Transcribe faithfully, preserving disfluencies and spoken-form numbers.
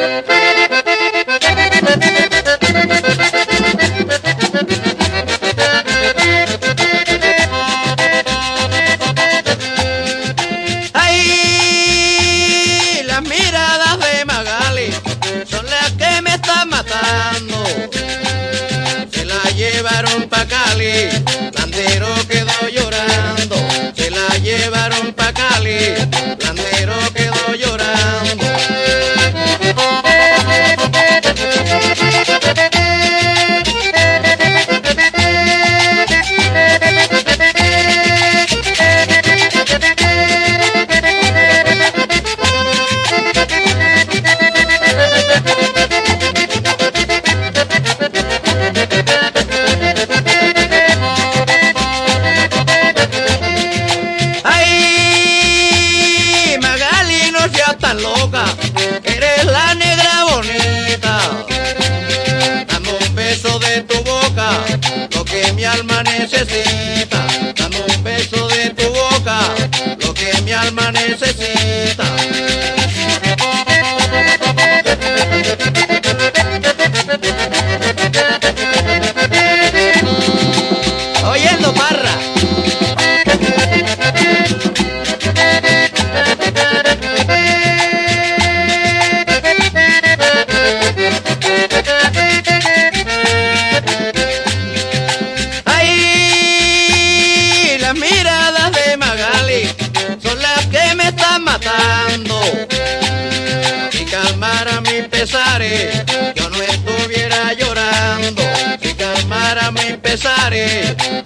Ay, las miradas de Magali son las que me están matando. Se la llevaron pa' Cali, Landero quedó llorando. Se la llevaron pa' Cali, Landero quedó llorando. Tan loca, eres la negra bonita. Dame un beso de tu boca, lo que mi alma necesita. Dame un beso de tu boca, lo que mi alma necesita. Oyendo Parra. Las miradas de Magali son las que me están matando. Si calmara mis pesares, yo no estuviera llorando. Si calmara mis pesares,